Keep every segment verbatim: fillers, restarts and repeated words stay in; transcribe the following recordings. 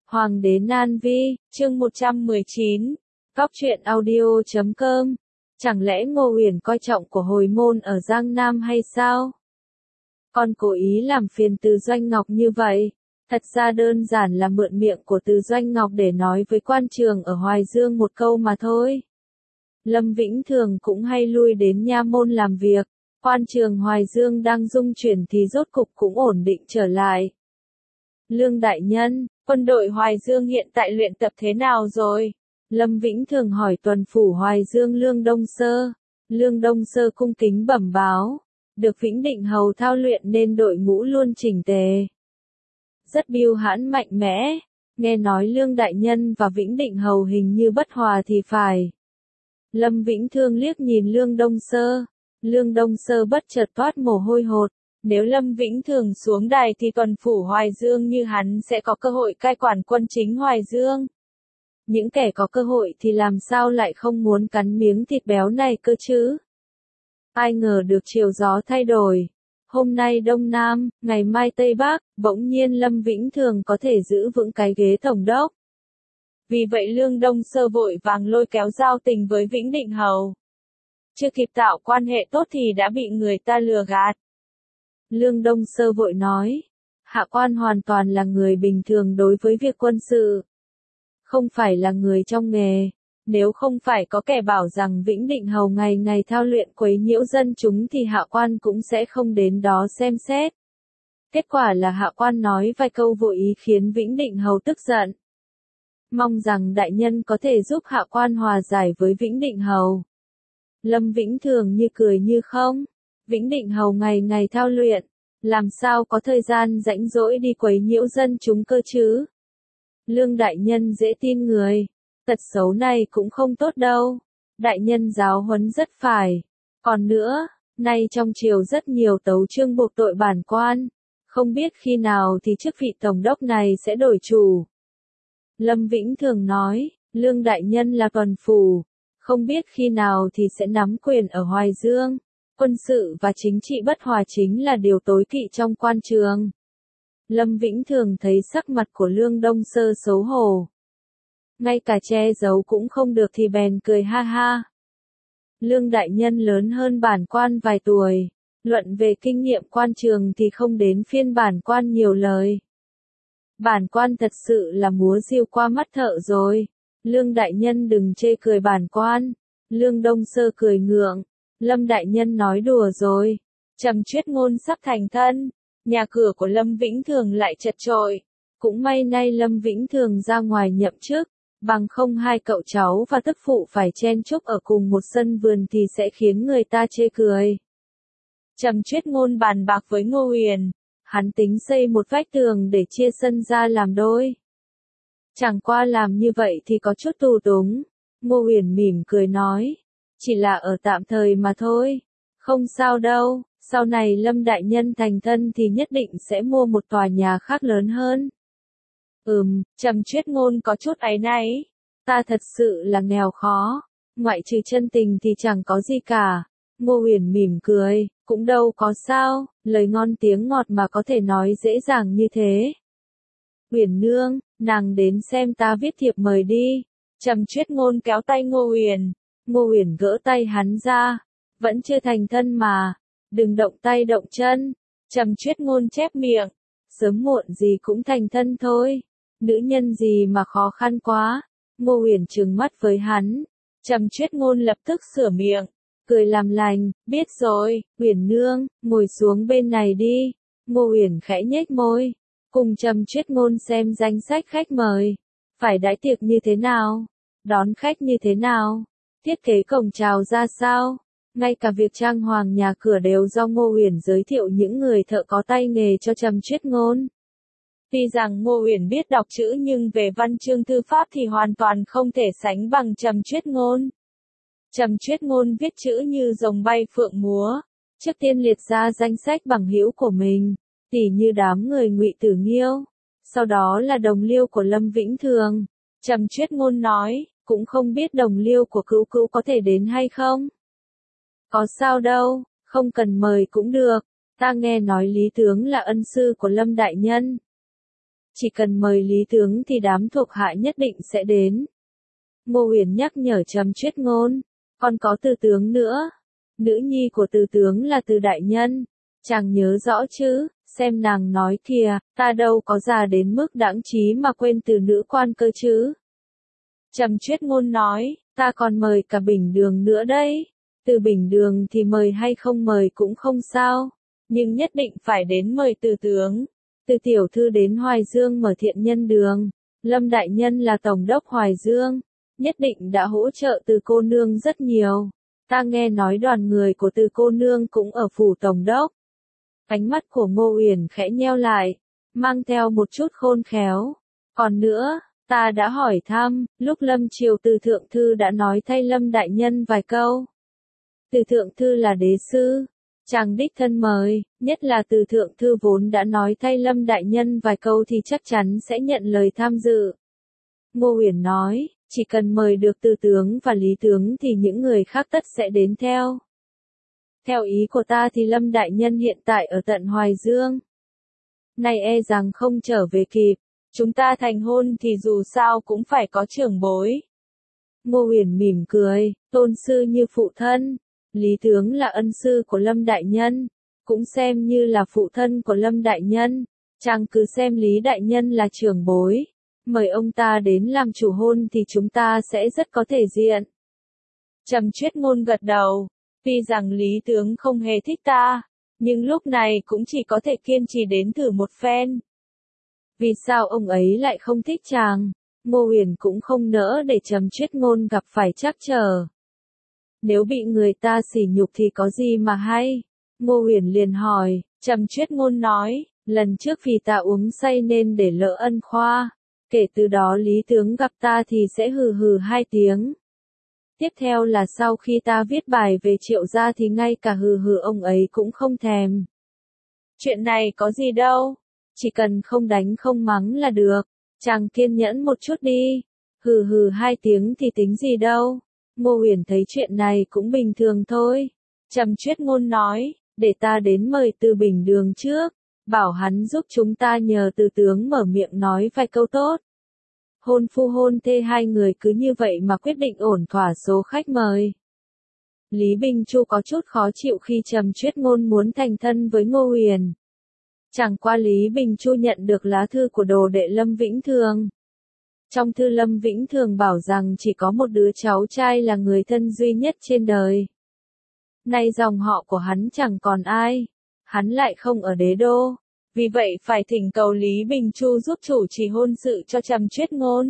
Hoàng đế Nan Vi, chương một trăm mười chín, Góc truyện audio chấm com. Chẳng lẽ Ngô Uyển coi trọng của hồi môn ở Giang Nam hay sao? Con cố ý làm phiền Từ Doanh Ngọc như vậy. Thật ra đơn giản là mượn miệng của Từ Doanh Ngọc để nói với quan trường ở Hoài Dương một câu mà thôi. Lâm Vĩnh Thường cũng hay lui đến nha môn làm việc. Quan trường Hoài Dương đang dung chuyển thì rốt cục cũng ổn định trở lại. Lương đại nhân, quân đội Hoài Dương hiện tại luyện tập thế nào rồi? Lâm Vĩnh Thường hỏi tuần phủ Hoài Dương Lương Đông Sơ. Lương Đông Sơ cung kính bẩm báo. Được Vĩnh Định Hầu thao luyện nên đội ngũ luôn chỉnh tề. Rất biêu hãn mạnh mẽ. Nghe nói Lương đại nhân và Vĩnh Định Hầu hình như bất hòa thì phải. Lâm Vĩnh Thường liếc nhìn Lương Đông Sơ. Lương Đông Sơ bất chợt toát mồ hôi hột. Nếu Lâm Vĩnh Thường xuống đài thì tuần phủ Hoài Dương như hắn sẽ có cơ hội cai quản quân chính Hoài Dương. Những kẻ có cơ hội thì làm sao lại không muốn cắn miếng thịt béo này cơ chứ? Ai ngờ được chiều gió thay đổi. Hôm nay Đông Nam, ngày mai Tây Bắc, bỗng nhiên Lâm Vĩnh Thường có thể giữ vững cái ghế tổng đốc. Vì vậy Lương Đông Sơ vội vàng lôi kéo giao tình với Vĩnh Định Hầu. Chưa kịp tạo quan hệ tốt thì đã bị người ta lừa gạt. Lương Đông Sơ vội nói, hạ quan hoàn toàn là người bình thường đối với việc quân sự. Không phải là người trong nghề. Nếu không phải có kẻ bảo rằng Vĩnh Định Hầu ngày ngày thao luyện quấy nhiễu dân chúng thì hạ quan cũng sẽ không đến đó xem xét. Kết quả là hạ quan nói vài câu vô ý khiến Vĩnh Định Hầu tức giận. Mong rằng đại nhân có thể giúp hạ quan hòa giải với Vĩnh Định Hầu. Lâm Vĩnh Thường như cười như không. Vĩnh Định Hầu ngày ngày thao luyện, làm sao có thời gian rảnh rỗi đi quấy nhiễu dân chúng cơ chứ? Lương đại nhân dễ tin người, tật xấu này cũng không tốt đâu. Đại nhân giáo huấn rất phải. Còn nữa, nay trong triều rất nhiều tấu chương buộc tội bản quan, không biết khi nào thì chức vị tổng đốc này sẽ đổi chủ. Lâm Vĩnh Thường nói, Lương đại nhân là tuần phủ, không biết khi nào thì sẽ nắm quyền ở Hoài Dương. Quân sự và chính trị bất hòa chính là điều tối kỵ trong quan trường. Lâm Vĩnh Thường thấy sắc mặt của Lương Đông Sơ xấu hổ. Ngay cả che giấu cũng không được thì bèn cười ha ha. Lương đại nhân lớn hơn bản quan vài tuổi. Luận về kinh nghiệm quan trường thì không đến phiên bản quan nhiều lời. Bản quan thật sự là múa diều qua mắt thợ rồi. Lương đại nhân đừng chê cười bản quan. Lương Đông Sơ cười ngượng. Lâm đại nhân nói đùa rồi. Trầm Chuyết Ngôn sắp thành thân. Nhà cửa của Lâm Vĩnh Thường lại chật chội. Cũng may nay Lâm Vĩnh Thường ra ngoài nhậm chức. Bằng không hai cậu cháu và tức phụ phải chen chúc ở cùng một sân vườn thì sẽ khiến người ta chê cười. Trầm Chuyết Ngôn bàn bạc với Ngô Uyển. Hắn tính xây một vách tường để chia sân ra làm đôi. Chẳng qua làm như vậy thì có chút tù túng. Ngô Uyển mỉm cười nói. Chỉ là ở tạm thời mà thôi. Không sao đâu, sau này Lâm đại nhân thành thân thì nhất định sẽ mua một tòa nhà khác lớn hơn. Ừm, Trầm Chuyết Ngôn có chút áy náy. Ta thật sự là nghèo khó. Ngoại trừ chân tình thì chẳng có gì cả. Ngô Uyển mỉm cười, cũng đâu có sao, lời ngon tiếng ngọt mà có thể nói dễ dàng như thế. Uyển nương, nàng đến xem ta viết thiệp mời đi. Trầm Chuyết Ngôn kéo tay Ngô Uyển. Ngô Uyển gỡ tay hắn ra. Vẫn chưa thành thân mà. Đừng động tay động chân. Trầm Chuyết Ngôn chép miệng. Sớm muộn gì cũng thành thân thôi. Nữ nhân gì mà khó khăn quá. Ngô Uyển trừng mắt với hắn. Trầm Chuyết Ngôn lập tức sửa miệng. Cười làm lành. Biết rồi, Uyển nương, ngồi xuống bên này đi. Ngô Uyển khẽ nhếch môi. Cùng Trầm Chuyết Ngôn xem danh sách khách mời. Phải đãi tiệc như thế nào? Đón khách như thế nào? Thiết kế cổng chào ra sao? Ngay cả việc trang hoàng nhà cửa đều do Ngô Uyển giới thiệu những người thợ có tay nghề cho Trầm Chuyết Ngôn. Tuy rằng Ngô Uyển biết đọc chữ nhưng về văn chương thư pháp thì hoàn toàn không thể sánh bằng Trầm Chuyết Ngôn. Trầm Chuyết Ngôn viết chữ như rồng bay phượng múa. Trước tiên liệt ra danh sách bằng hữu của mình, tỉ như đám người Ngụy Tử Nghiêu. Sau đó là đồng liêu của Lâm Vĩnh Thường. Trầm Chuyết Ngôn nói, cũng không biết đồng liêu của Cữu Cữu có thể đến hay không. Có sao đâu, không cần mời cũng được. Ta nghe nói Lý Tướng là ân sư của Lâm đại nhân. chỉ cần mời Lý tướng thì đám thuộc hạ nhất định sẽ đến. Ngô Uyển nhắc nhở Trầm Chuyết Ngôn, còn có Từ tướng nữa. Nữ nhi của Từ tướng là Từ đại nhân, chàng nhớ rõ chứ, xem nàng nói kìa, ta đâu có già đến mức đãng trí mà quên Từ nữ quan cơ chứ. Trầm Chuyết Ngôn nói, ta còn mời cả Bình Đường nữa đấy. Từ Bình Đường thì mời hay không mời cũng không sao, nhưng nhất định phải đến mời Từ tướng. Từ tiểu thư đến Hoài Dương mở Thiện Nhân Đường, Lâm đại nhân là tổng đốc Hoài Dương, nhất định đã hỗ trợ Từ cô nương rất nhiều. Ta nghe nói đoàn người của Từ cô nương cũng ở phủ tổng đốc. Ánh mắt của Ngô Uyển khẽ nheo lại, mang theo một chút khôn khéo. Còn nữa, ta đã hỏi thăm, lúc Lâm Triều Từ thượng thư đã nói thay Lâm đại nhân vài câu. Từ thượng thư là đế sư, chàng đích thân mời, nhất là Từ thượng thư vốn đã nói thay Lâm đại nhân vài câu thì chắc chắn sẽ nhận lời tham dự. Ngô Uyển nói, chỉ cần mời được Từ tướng và Lý tướng thì những người khác tất sẽ đến theo. Theo ý của ta thì Lâm đại nhân hiện tại ở tận Hoài Dương. Nay e rằng không trở về kịp, chúng ta thành hôn thì dù sao cũng phải có trưởng bối. Ngô Uyển mỉm cười, tôn sư như phụ thân. Lý tướng là ân sư của Lâm đại nhân, cũng xem như là phụ thân của Lâm đại nhân, chàng cứ xem Lý đại nhân là trưởng bối, mời ông ta đến làm chủ hôn thì chúng ta sẽ rất có thể diện. Trầm Chuyết Ngôn gật đầu, tuy rằng Lý tướng không hề thích ta, nhưng lúc này cũng chỉ có thể kiên trì đến thử một phen. Vì sao ông ấy lại không thích chàng? Ngô Uyển cũng không nỡ để Trầm Chuyết Ngôn gặp phải trắc trở. Nếu bị người ta sỉ nhục thì có gì mà hay? Ngô Uyển liền hỏi, Trầm Chuyết Ngôn nói, lần trước vì ta uống say nên để lỡ ân khoa. Kể từ đó Lý tướng gặp ta thì sẽ hừ hừ hai tiếng. Tiếp theo là sau khi ta viết bài về Triệu gia thì ngay cả hừ hừ ông ấy cũng không thèm. Chuyện này có gì đâu, chỉ cần không đánh không mắng là được, chàng kiên nhẫn một chút đi, hừ hừ hai tiếng thì tính gì đâu. Ngô Uyển thấy chuyện này cũng bình thường thôi. Trầm Chuyết Ngôn nói, để ta đến mời Từ Bình Đường trước, bảo hắn giúp chúng ta nhờ Từ tướng mở miệng nói vài câu tốt. Hôn phu hôn thê hai người cứ như vậy mà quyết định ổn thỏa số khách mời. Lý Bình Chu có chút khó chịu khi Trầm Chuyết Ngôn muốn thành thân với Ngô Uyển. Chẳng qua Lý Bình Chu nhận được lá thư của đồ đệ Lâm Vĩnh Thường. Trong thư Lâm Vĩnh Thường bảo rằng chỉ có một đứa cháu trai là người thân duy nhất trên đời. Nay dòng họ của hắn chẳng còn ai, hắn lại không ở đế đô, vì vậy phải thỉnh cầu Lý Bình Chu giúp chủ trì hôn sự cho Trầm Chuyết Ngôn.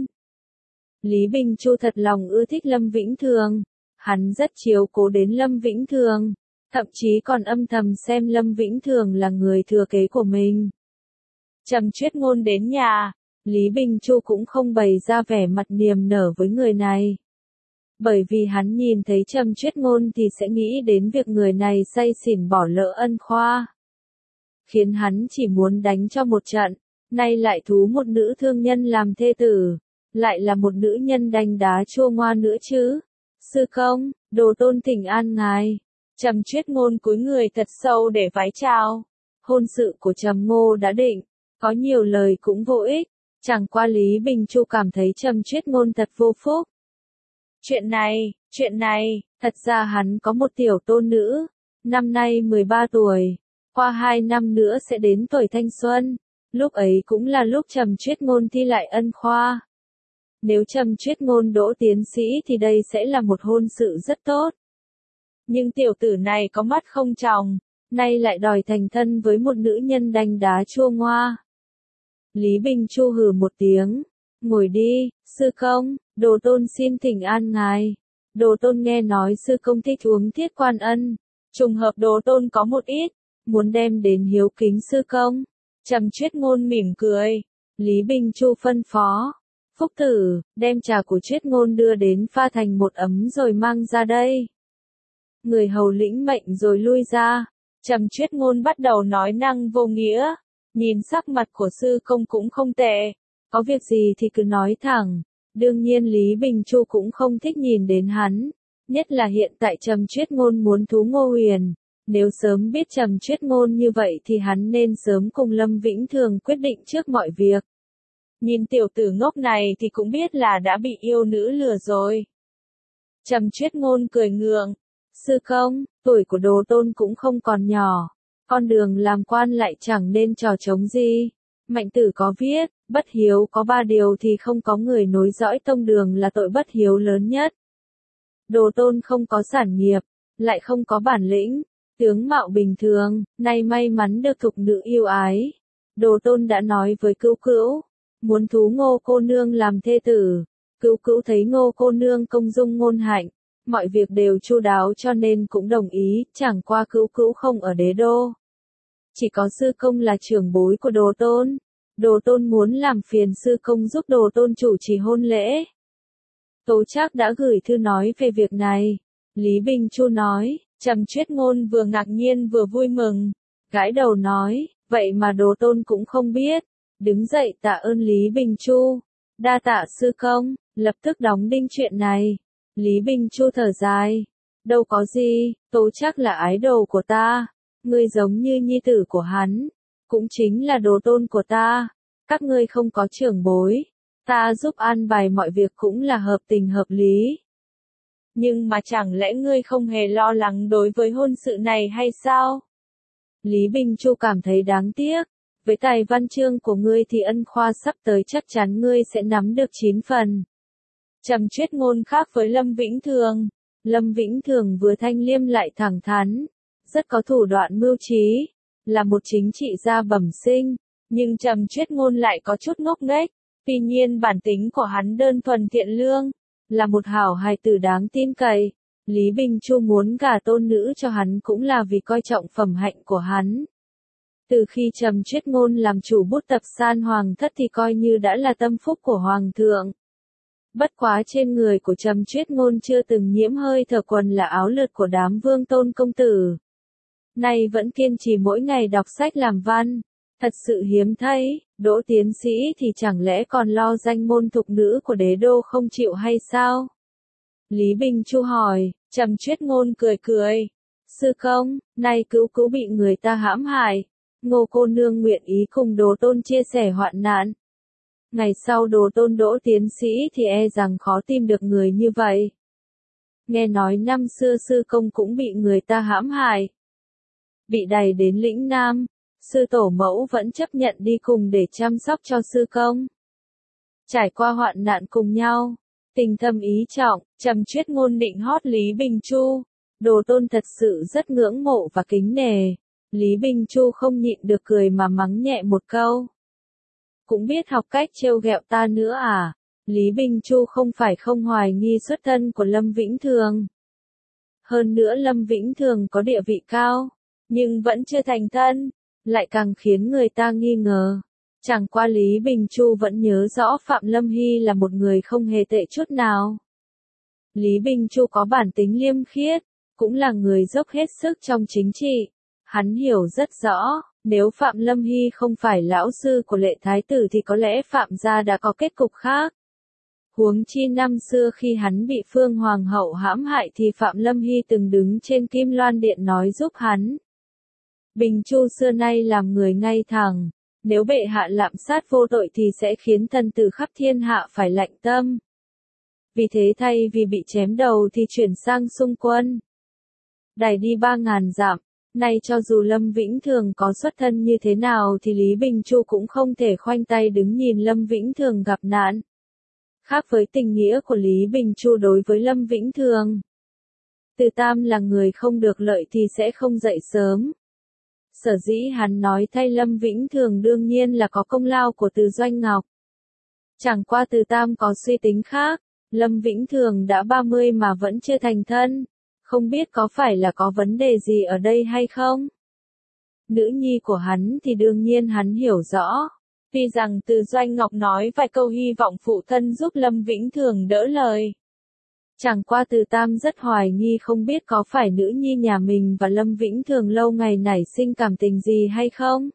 Lý Bình Chu thật lòng ưa thích Lâm Vĩnh Thường, hắn rất chiếu cố đến Lâm Vĩnh Thường, thậm chí còn âm thầm xem Lâm Vĩnh Thường là người thừa kế của mình. Trầm Chuyết Ngôn đến nhà, Lý Bình Chu cũng không bày ra vẻ mặt niềm nở với người này. Bởi vì hắn nhìn thấy Trầm Chuyết Ngôn thì sẽ nghĩ đến việc người này say xỉn bỏ lỡ ân khoa. Khiến hắn chỉ muốn đánh cho một trận, nay lại thú một nữ thương nhân làm thê tử, lại là một nữ nhân đánh đá chua ngoa nữa chứ. Sư công, đồ tôn thỉnh an ngài. Trầm Chuyết Ngôn cúi người thật sâu để vái chào. Hôn sự của Trầm Ngô đã định, có nhiều lời cũng vô ích. Chẳng qua Lý Bình Chu cảm thấy Trầm Chuyết Ngôn thật vô phúc. Chuyện này, chuyện này, thật ra hắn có một tiểu tôn nữ, năm nay mười ba tuổi, qua hai năm nữa sẽ đến tuổi thanh xuân, lúc ấy cũng là lúc Trầm Chuyết Ngôn thi lại ân khoa. Nếu Trầm Chuyết Ngôn đỗ tiến sĩ thì đây sẽ là một hôn sự rất tốt. Nhưng tiểu tử này có mắt không tròng, nay lại đòi thành thân với một nữ nhân đánh đá chua ngoa. Lý Bình Chu hừ một tiếng, ngồi đi, sư công, đồ tôn xin thỉnh an ngài. Đồ tôn nghe nói sư công thích uống Thiết Quan Ân, trùng hợp đồ tôn có một ít, muốn đem đến hiếu kính sư công. Trầm Chuyết Ngôn mỉm cười, Lý Bình Chu phân phó, Phúc tử, đem trà của Chuyết Ngôn đưa đến pha thành một ấm rồi mang ra đây. Người hầu lĩnh mệnh rồi lui ra, Trầm Chuyết Ngôn bắt đầu nói năng vô nghĩa. Nhìn sắc mặt của sư công cũng không tệ, có việc gì thì cứ nói thẳng. Đương nhiên Lý Bình Chu cũng không thích nhìn đến hắn, nhất là hiện tại Trầm Chuyết Ngôn muốn thú Ngô Uyển. Nếu sớm biết Trầm Chuyết Ngôn như vậy thì hắn nên sớm cùng Lâm Vĩnh Thường quyết định trước mọi việc. nhìn tiểu tử ngốc này thì cũng biết là đã bị yêu nữ lừa rồi. Trầm Chuyết Ngôn cười ngượng, sư công, tuổi của Đồ Tôn cũng không còn nhỏ, con đường làm quan lại chẳng nên trò trống gì. Mạnh Tử có viết, bất hiếu có ba điều thì không có người nối dõi tông đường là tội bất hiếu lớn nhất. Đồ Tôn không có sản nghiệp, lại không có bản lĩnh, tướng mạo bình thường, nay may mắn được thục nữ yêu ái. Đồ Tôn đã nói với Cữu Cữu, muốn thú Ngô cô nương làm thê tử. Cữu Cữu thấy Ngô cô nương công dung ngôn hạnh, mọi việc đều chu đáo cho nên cũng đồng ý, chẳng qua Cữu Cữu không ở đế đô. Chỉ có sư công là trưởng bối của Đồ Tôn. Đồ Tôn muốn làm phiền sư công giúp Đồ Tôn chủ trì hôn lễ. Tố Trác đã gửi thư nói về việc này. Lý Bình Chu nói, Trầm Chuyết Ngôn vừa ngạc nhiên vừa vui mừng. Gãi đầu nói, vậy mà Đồ Tôn cũng không biết. Đứng dậy tạ ơn Lý Bình Chu. Đa tạ sư công, lập tức đóng đinh chuyện này. Lý Bình Chu thở dài. Đâu có gì, Tố Trác là ái đồ của ta. Ngươi giống như nhi tử của hắn. Cũng chính là Đồ Tôn của ta. Các ngươi không có trưởng bối. Ta giúp an bài mọi việc cũng là hợp tình hợp lý. Nhưng mà chẳng lẽ ngươi không hề lo lắng đối với hôn sự này hay sao? Lý Bình Chu cảm thấy đáng tiếc. Với tài văn chương của ngươi thì ân khoa sắp tới chắc chắn ngươi sẽ nắm được chín phần. Trầm Chuyết Ngôn khác với Lâm Vĩnh Thường. Lâm Vĩnh Thường vừa thanh liêm lại thẳng thắn. Rất có thủ đoạn mưu trí. Là một chính trị gia bẩm sinh. Nhưng Trầm Chuyết Ngôn lại có chút ngốc nghếch. Tuy nhiên bản tính của hắn đơn thuần thiện lương. Là một hảo hài tử đáng tin cậy. Lý Bình Chu muốn gả tôn nữ cho hắn cũng là vì coi trọng phẩm hạnh của hắn. Từ khi Trầm Chuyết Ngôn làm chủ bút tập San Hoàng Thất thì coi như đã là tâm phúc của Hoàng thượng. Bất quá trên người của Trầm Chuyết Ngôn chưa từng nhiễm hơi thở quần là áo lượt của đám vương tôn công tử. Nay vẫn kiên trì mỗi ngày đọc sách làm văn. Thật sự hiếm thấy, đỗ tiến sĩ thì chẳng lẽ còn lo danh môn thục nữ của đế đô không chịu hay sao? Lý Bình Chu hỏi, Trầm Chuyết Ngôn cười cười. Sư công, nay Cữu Cữu bị người ta hãm hại. Ngô cô nương nguyện ý cùng Đồ Tôn chia sẻ hoạn nạn. Ngày sau Đồ Tôn đỗ tiến sĩ thì e rằng khó tìm được người như vậy. Nghe nói năm xưa sư công cũng bị người ta hãm hại. Bị đày đến lĩnh Nam. Sư tổ mẫu vẫn chấp nhận đi cùng để chăm sóc cho sư công. Trải qua hoạn nạn cùng nhau, tình thâm ý trọng, Trầm Chuyết Ngôn định hót Lý Bình Chu. Đồ Tôn thật sự rất ngưỡng mộ và kính nể. Lý Bình Chu không nhịn được cười mà mắng nhẹ một câu. Cũng biết học cách trêu ghẹo ta nữa à? Lý Bình Chu không phải không hoài nghi xuất thân của Lâm Vĩnh Thường. Hơn nữa Lâm Vĩnh Thường có địa vị cao, nhưng vẫn chưa thành thân. Lại càng khiến người ta nghi ngờ. Chẳng qua Lý Bình Chu vẫn nhớ rõ Phạm Lâm Hy là một người không hề tệ chút nào. Lý Bình Chu có bản tính liêm khiết, cũng là người dốc hết sức trong chính trị. Hắn hiểu rất rõ, nếu Phạm Lâm Hy không phải lão sư của Lệ Thái Tử thì có lẽ Phạm gia đã có kết cục khác. Huống chi năm xưa khi hắn bị Phương Hoàng hậu hãm hại thì Phạm Lâm Hy từng đứng trên Kim Loan Điện nói giúp hắn. Bình Chu xưa nay làm người ngay thẳng, nếu bệ hạ lạm sát vô tội thì sẽ khiến thần tử khắp thiên hạ phải lạnh tâm. Vì thế thay vì bị chém đầu thì chuyển sang xung quân. Đày đi ba ngàn dặm, nay cho dù Lâm Vĩnh Thường có xuất thân như thế nào thì Lý Bình Chu cũng không thể khoanh tay đứng nhìn Lâm Vĩnh Thường gặp nạn. Khác với tình nghĩa của Lý Bình Chu đối với Lâm Vĩnh Thường. Từ Tam là người không được lợi thì sẽ không dậy sớm. Sở dĩ hắn nói thay Lâm Vĩnh Thường đương nhiên là có công lao của Từ Doanh Ngọc. Chẳng qua Từ Tam có suy tính khác, Lâm Vĩnh Thường đã ba mươi mà vẫn chưa thành thân, không biết có phải là có vấn đề gì ở đây hay không? Nữ nhi của hắn thì đương nhiên hắn hiểu rõ. Tuy rằng Từ Doanh Ngọc nói vài câu hy vọng phụ thân giúp Lâm Vĩnh Thường đỡ lời. Chẳng qua Từ Tam rất hoài nghi không biết có phải nữ nhi nhà mình và Lâm Vĩnh Thường lâu ngày nảy sinh cảm tình gì hay không?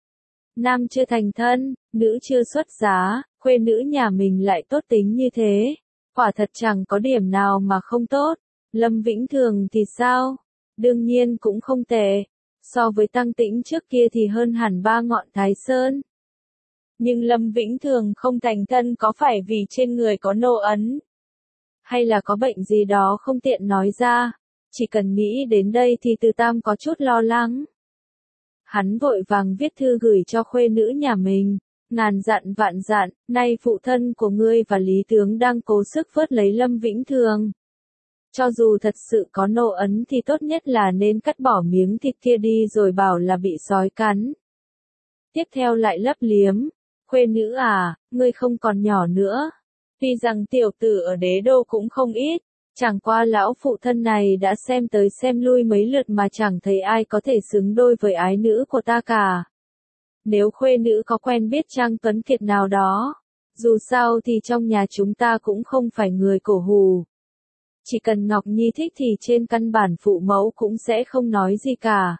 Nam chưa thành thân, nữ chưa xuất giá, khuê nữ nhà mình lại tốt tính như thế. Quả thật chẳng có điểm nào mà không tốt. Lâm Vĩnh Thường thì sao? Đương nhiên cũng không tệ. So với Tăng Tĩnh trước kia thì hơn hẳn ba ngọn Thái Sơn. Nhưng Lâm Vĩnh Thường không thành thân có phải vì trên người có nô ấn? Hay là có bệnh gì đó không tiện nói ra? Chỉ cần nghĩ đến đây thì Từ Tam có chút lo lắng. Hắn vội vàng viết thư gửi cho khuê nữ nhà mình. Ngàn dặn vạn dặn, nay phụ thân của ngươi và Lý Tướng đang cố sức vớt lấy Lâm Vĩnh Thường. Cho dù thật sự có nô ấn thì tốt nhất là nên cắt bỏ miếng thịt kia đi rồi bảo là bị sói cắn. Tiếp theo lại lấp liếm. Khuê nữ à, ngươi không còn nhỏ nữa. Tuy rằng tiểu tử ở đế đô cũng không ít, chẳng qua lão phụ thân này đã xem tới xem lui mấy lượt mà chẳng thấy ai có thể xứng đôi với ái nữ của ta cả. Nếu khuê nữ có quen biết Trang Tuấn Kiệt nào đó, dù sao thì trong nhà chúng ta cũng không phải người cổ hù. Chỉ cần Ngọc Nhi thích thì trên căn bản phụ mẫu cũng sẽ không nói gì cả.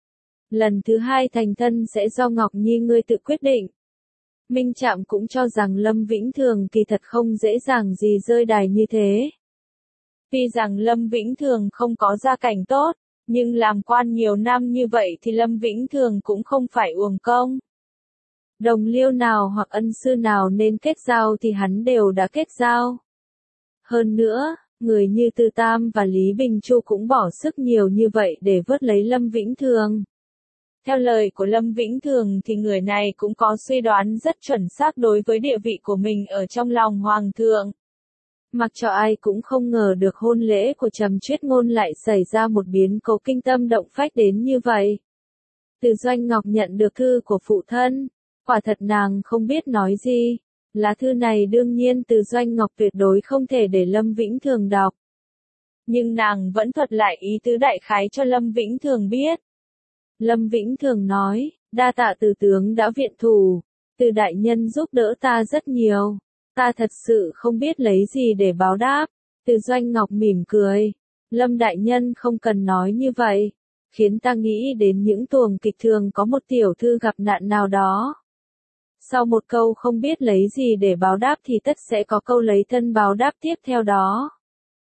Lần thứ hai thành thân sẽ do Ngọc Nhi ngươi tự quyết định. Minh Trạm cũng cho rằng Lâm Vĩnh Thường kỳ thật không dễ dàng gì rơi đài như thế. Tuy rằng Lâm Vĩnh Thường không có gia cảnh tốt, nhưng làm quan nhiều năm như vậy thì Lâm Vĩnh Thường cũng không phải uổng công. Đồng liêu nào hoặc ân sư nào nên kết giao thì hắn đều đã kết giao. Hơn nữa, người như Từ Tam và Lý Bình Chu cũng bỏ sức nhiều như vậy để vớt lấy Lâm Vĩnh Thường. Theo lời của Lâm Vĩnh Thường thì người này cũng có suy đoán rất chuẩn xác đối với địa vị của mình ở trong lòng Hoàng thượng. Mặc cho ai cũng không ngờ được hôn lễ của Trầm Chuyết Ngôn lại xảy ra một biến cố kinh tâm động phách đến như vậy. Từ Doanh Ngọc nhận được thư của phụ thân, quả thật nàng không biết nói gì. Lá thư này đương nhiên Từ Doanh Ngọc tuyệt đối không thể để Lâm Vĩnh Thường đọc. Nhưng nàng vẫn thuật lại ý tứ đại khái cho Lâm Vĩnh Thường biết. Lâm Vĩnh Thường nói, đa tạ Từ tướng đã viện thủ, Từ đại nhân giúp đỡ ta rất nhiều. Ta thật sự không biết lấy gì để báo đáp. Từ Doanh Ngọc mỉm cười. Lâm đại nhân không cần nói như vậy. Khiến ta nghĩ đến những tuồng kịch thường có một tiểu thư gặp nạn nào đó. Sau một câu không biết lấy gì để báo đáp thì tất sẽ có câu lấy thân báo đáp tiếp theo đó.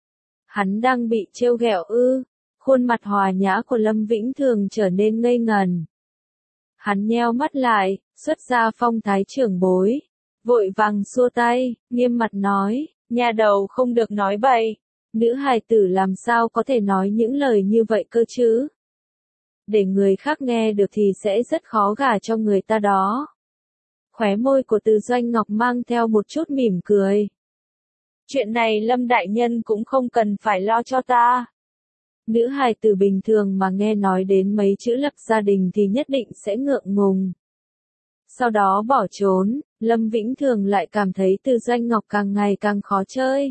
Hắn đang bị trêu ghẹo ư. Khuôn mặt hòa nhã của Lâm Vĩnh Thường trở nên ngây ngần. Hắn nheo mắt lại, xuất ra phong thái trưởng bối. Vội vàng xua tay, nghiêm mặt nói, nhà đầu không được nói bậy. Nữ hài tử làm sao có thể nói những lời như vậy cơ chứ? Để người khác nghe được thì sẽ rất khó gả cho người ta đó. Khóe môi của Từ Doanh Ngọc mang theo một chút mỉm cười. Chuyện này Lâm đại nhân cũng không cần phải lo cho ta. Nữ hài tử bình thường mà nghe nói đến mấy chữ lập gia đình thì nhất định sẽ ngượng ngùng. Sau đó bỏ trốn, Lâm Vĩnh Thường lại cảm thấy Từ Doanh Ngọc càng ngày càng khó chơi.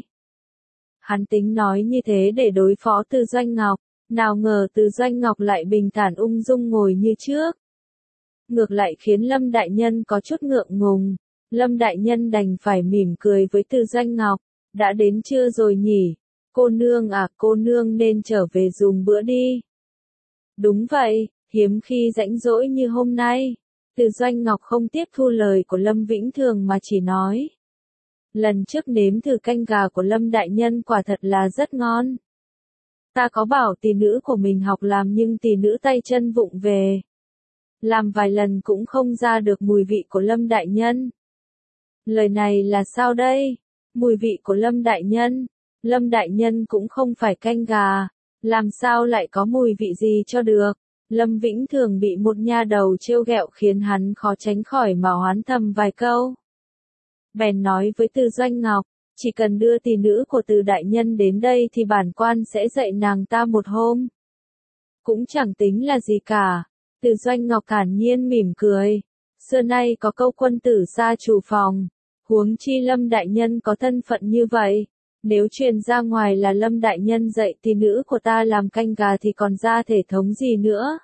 Hắn tính nói như thế để đối phó Từ Doanh Ngọc, nào ngờ Từ Doanh Ngọc lại bình thản ung dung ngồi như trước. Ngược lại khiến Lâm đại nhân có chút ngượng ngùng. Lâm đại nhân đành phải mỉm cười với Từ Doanh Ngọc, đã đến trưa rồi nhỉ? Cô nương à, cô nương nên trở về dùng bữa đi. Đúng vậy, hiếm khi rảnh rỗi như hôm nay. Từ Doanh Ngọc không tiếp thu lời của Lâm Vĩnh Thường mà chỉ nói. Lần trước nếm thử canh gà của Lâm đại nhân quả thật là rất ngon. Ta có bảo tỷ nữ của mình học làm nhưng tỷ nữ tay chân vụng về. Làm vài lần cũng không ra được mùi vị của Lâm đại nhân. Lời này là sao đây? Mùi vị của Lâm đại nhân? Lâm đại nhân cũng không phải canh gà. Làm sao lại có mùi vị gì cho được? Lâm Vĩnh Thường bị một nha đầu trêu ghẹo khiến hắn khó tránh khỏi mà oán thầm vài câu. Bèn nói với Từ Doanh Ngọc, chỉ cần đưa tỷ nữ của Từ đại nhân đến đây thì bản quan sẽ dạy nàng ta một hôm. Cũng chẳng tính là gì cả. Từ Doanh Ngọc thản nhiên mỉm cười. Xưa nay có câu quân tử xa chủ phòng. Huống chi Lâm đại nhân có thân phận như vậy. Nếu truyền ra ngoài là Lâm đại nhân dạy tỷ nữ của ta làm canh gà thì còn ra thể thống gì nữa.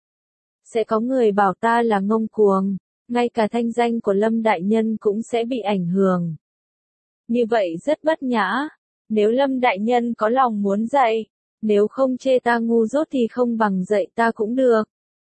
Sẽ có người bảo ta là ngông cuồng, ngay cả thanh danh của Lâm đại nhân cũng sẽ bị ảnh hưởng. Như vậy rất bất nhã, nếu Lâm đại nhân có lòng muốn dạy, nếu không chê ta ngu dốt thì không bằng dạy ta cũng được.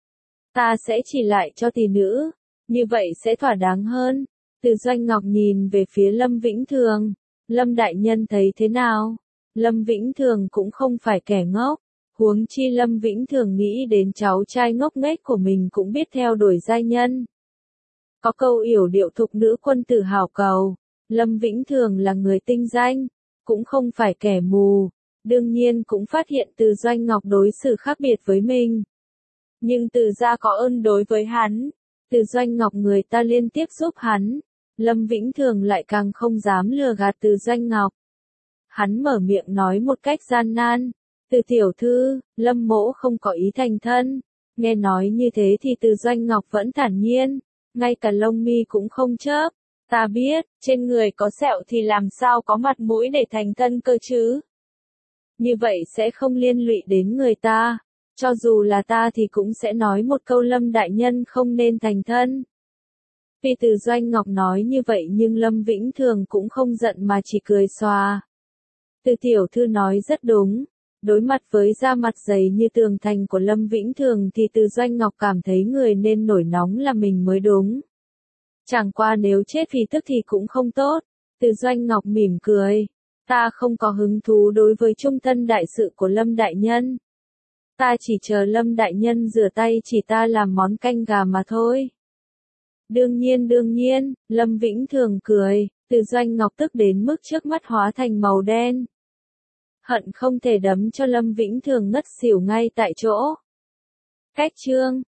Ta sẽ chỉ lại cho tỷ nữ, như vậy sẽ thỏa đáng hơn. Từ Doanh Ngọc nhìn về phía Lâm Vĩnh Thường. Lâm đại nhân thấy thế nào? Lâm Vĩnh Thường cũng không phải kẻ ngốc. Huống chi Lâm Vĩnh Thường nghĩ đến cháu trai ngốc nghếch của mình cũng biết theo đuổi giai nhân. Có câu yểu điệu thục nữ quân tử hảo cầu, Lâm Vĩnh Thường là người tinh danh, cũng không phải kẻ mù, đương nhiên cũng phát hiện Từ Doanh Ngọc đối xử khác biệt với mình. Nhưng Từ gia có ơn đối với hắn, Từ Doanh Ngọc người ta liên tiếp giúp hắn, Lâm Vĩnh Thường lại càng không dám lừa gạt Từ Doanh Ngọc. Hắn mở miệng nói một cách gian nan, Từ tiểu thư, Lâm mỗ không có ý thành thân. Nghe nói như thế thì Từ Doanh Ngọc vẫn thản nhiên, ngay cả lông mi cũng không chớp. Ta biết, trên người có sẹo thì làm sao có mặt mũi để thành thân cơ chứ. Như vậy sẽ không liên lụy đến người ta. Cho dù là ta thì cũng sẽ nói một câu Lâm đại nhân không nên thành thân. Vì Từ Doanh Ngọc nói như vậy nhưng Lâm Vĩnh Thường cũng không giận mà chỉ cười xòa. Từ tiểu thư nói rất đúng. Đối mặt với da mặt dày như tường thành của Lâm Vĩnh Thường thì Từ Doanh Ngọc cảm thấy người nên nổi nóng là mình mới đúng. Chẳng qua nếu chết vì tức thì cũng không tốt. Từ Doanh Ngọc mỉm cười. Ta không có hứng thú đối với trung thân đại sự của Lâm đại nhân. Ta chỉ chờ Lâm đại nhân rửa tay chỉ ta làm món canh gà mà thôi. Đương nhiên đương nhiên, Lâm Vĩnh Thường cười, Từ Doanh Ngọc tức đến mức trước mắt hóa thành màu đen. Hận không thể đấm cho Lâm Vĩnh Thường ngất xỉu ngay tại chỗ. Cách chương